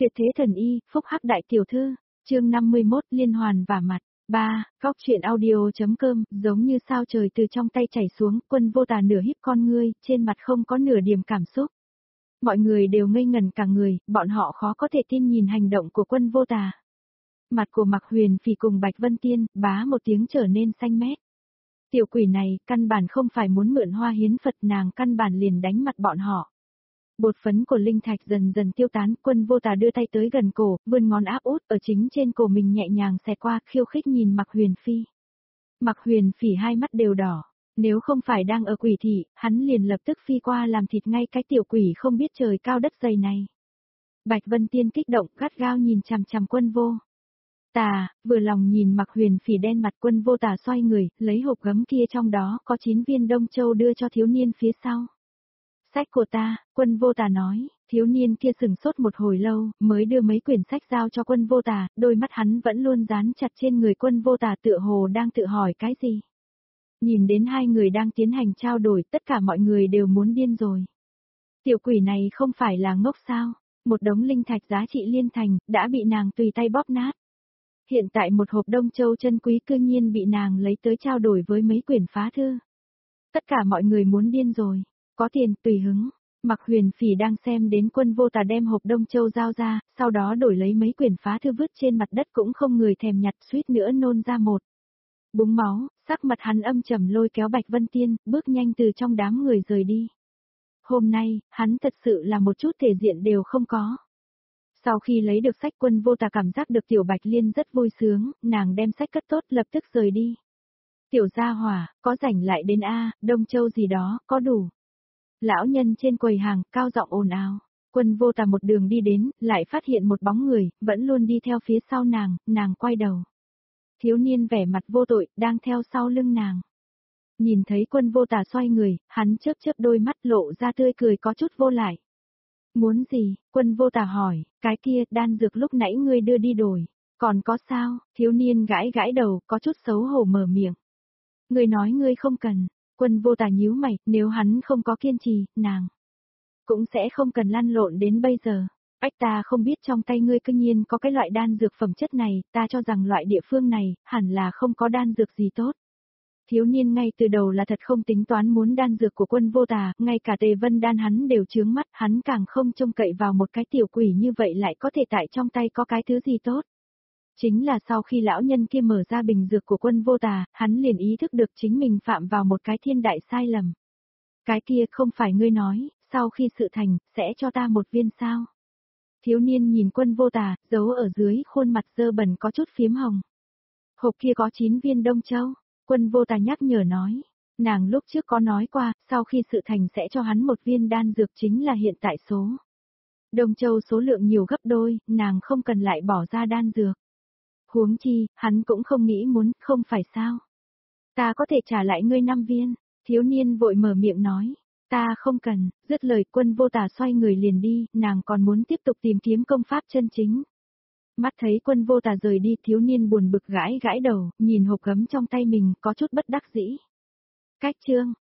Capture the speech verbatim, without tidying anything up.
Tuyệt thế thần y, phúc hắc đại tiểu thư, chương năm mươi mốt liên hoàn vả mặt. ba. Góc truyện audio.com, giống như sao trời từ trong tay chảy xuống, Quân Vô Tà nửa híp con ngươi, trên mặt không có nửa điểm cảm xúc. Mọi người đều ngây ngẩn cả người, bọn họ khó có thể tin nhìn hành động của Quân Vô Tà. Mặt của Mạc Huyền Phỉ cùng Bạch Vân Tiên, bá một tiếng trở nên xanh mét. Tiểu quỷ này, căn bản không phải muốn mượn hoa hiến Phật, nàng căn bản liền đánh mặt bọn họ. Bột phấn của linh thạch dần dần tiêu tán, Quân Vô Tà đưa tay tới gần cổ, vươn ngón áp út ở chính trên cổ mình nhẹ nhàng xẹt qua, khiêu khích nhìn Mạc Huyền Phi. Mạc Huyền Phỉ hai mắt đều đỏ, nếu không phải đang ở quỷ thị, hắn liền lập tức phi qua làm thịt ngay cái tiểu quỷ không biết trời cao đất dày này. Bạch Vân Tiên kích động, gắt gao nhìn chằm chằm Quân Vô Tà, vừa lòng nhìn Mạc Huyền Phỉ đen mặt. Quân Vô Tà xoay người, lấy hộp gấm kia trong đó có chín viên đông châu đưa cho thiếu niên phía sau. Sách của ta, Quân Vô Tà nói, thiếu niên kia sừng sốt một hồi lâu, mới đưa mấy quyển sách giao cho Quân Vô Tà, đôi mắt hắn vẫn luôn dán chặt trên người Quân Vô Tà tựa hồ đang tự hỏi cái gì. Nhìn đến hai người đang tiến hành trao đổi, tất cả mọi người đều muốn điên rồi. Tiểu quỷ này không phải là ngốc sao, một đống linh thạch giá trị liên thành, đã bị nàng tùy tay bóp nát. Hiện tại một hộp đông châu chân quý cư nhiên bị nàng lấy tới trao đổi với mấy quyển phá thư. Tất cả mọi người muốn điên rồi. Có tiền, tùy hứng. Mạc Huyền Phỉ đang xem đến Quân Vô Tà đem hộp đông châu giao ra, sau đó đổi lấy mấy quyển phá thư vứt trên mặt đất cũng không người thèm nhặt, suýt nữa nôn ra một búng máu, sắc mặt hắn âm trầm lôi kéo Bạch Vân Tiên, bước nhanh từ trong đám người rời đi. Hôm nay, hắn thật sự là một chút thể diện đều không có. Sau khi lấy được sách, Quân Vô Tà cảm giác được Tiểu Bạch Liên rất vui sướng, nàng đem sách cất tốt lập tức rời đi. Tiểu gia hỏa, có rảnh lại đến A, Đông Châu gì đó, có đủ. Lão nhân trên quầy hàng, cao giọng ồn ào. Quân Vô Tà một đường đi đến, lại phát hiện một bóng người, vẫn luôn đi theo phía sau nàng, nàng quay đầu. Thiếu niên vẻ mặt vô tội, đang theo sau lưng nàng. Nhìn thấy Quân Vô Tà xoay người, hắn chớp chớp đôi mắt lộ ra tươi cười có chút vô lại. Muốn gì? Quân Vô Tà hỏi, cái kia, đan dược lúc nãy ngươi đưa đi đổi. Còn có sao? Thiếu niên gãi gãi đầu, có chút xấu hổ mở miệng. Ngươi nói ngươi không cần. Quân Vô Tà nhíu mày, nếu hắn không có kiên trì, nàng cũng sẽ không cần lăn lộn đến bây giờ. Ách, ta không biết trong tay ngươi cư nhiên có cái loại đan dược phẩm chất này, ta cho rằng loại địa phương này, hẳn là không có đan dược gì tốt. Thiếu niên ngay từ đầu là thật không tính toán muốn đan dược của Quân Vô Tà, ngay cả Tề Vân đan hắn đều chướng mắt, hắn càng không trông cậy vào một cái tiểu quỷ như vậy lại có thể tại trong tay có cái thứ gì tốt. Chính là sau khi lão nhân kia mở ra bình dược của Quân Vô Tà, hắn liền ý thức được chính mình phạm vào một cái thiên đại sai lầm. Cái kia không phải ngươi nói, sau khi sự thành, sẽ cho ta một viên sao? Thiếu niên nhìn Quân Vô Tà, giấu ở dưới khuôn mặt dơ bẩn có chút phiếm hồng. Hộp kia có chín viên đông châu, Quân Vô Tà nhắc nhở nói. Nàng lúc trước có nói qua, sau khi sự thành sẽ cho hắn một viên đan dược, chính là hiện tại số đông châu số lượng nhiều gấp đôi, nàng không cần lại bỏ ra đan dược. Huống chi, hắn cũng không nghĩ muốn, không phải sao? Ta có thể trả lại ngươi năm viên, thiếu niên vội mở miệng nói. Ta không cần, dứt lời. Quân Vô Tà xoay người liền đi, nàng còn muốn tiếp tục tìm kiếm công pháp chân chính. Mắt thấy Quân Vô Tà rời đi, thiếu niên buồn bực gãi gãi đầu, nhìn hộp gấm trong tay mình, có chút bất đắc dĩ. Cách chương.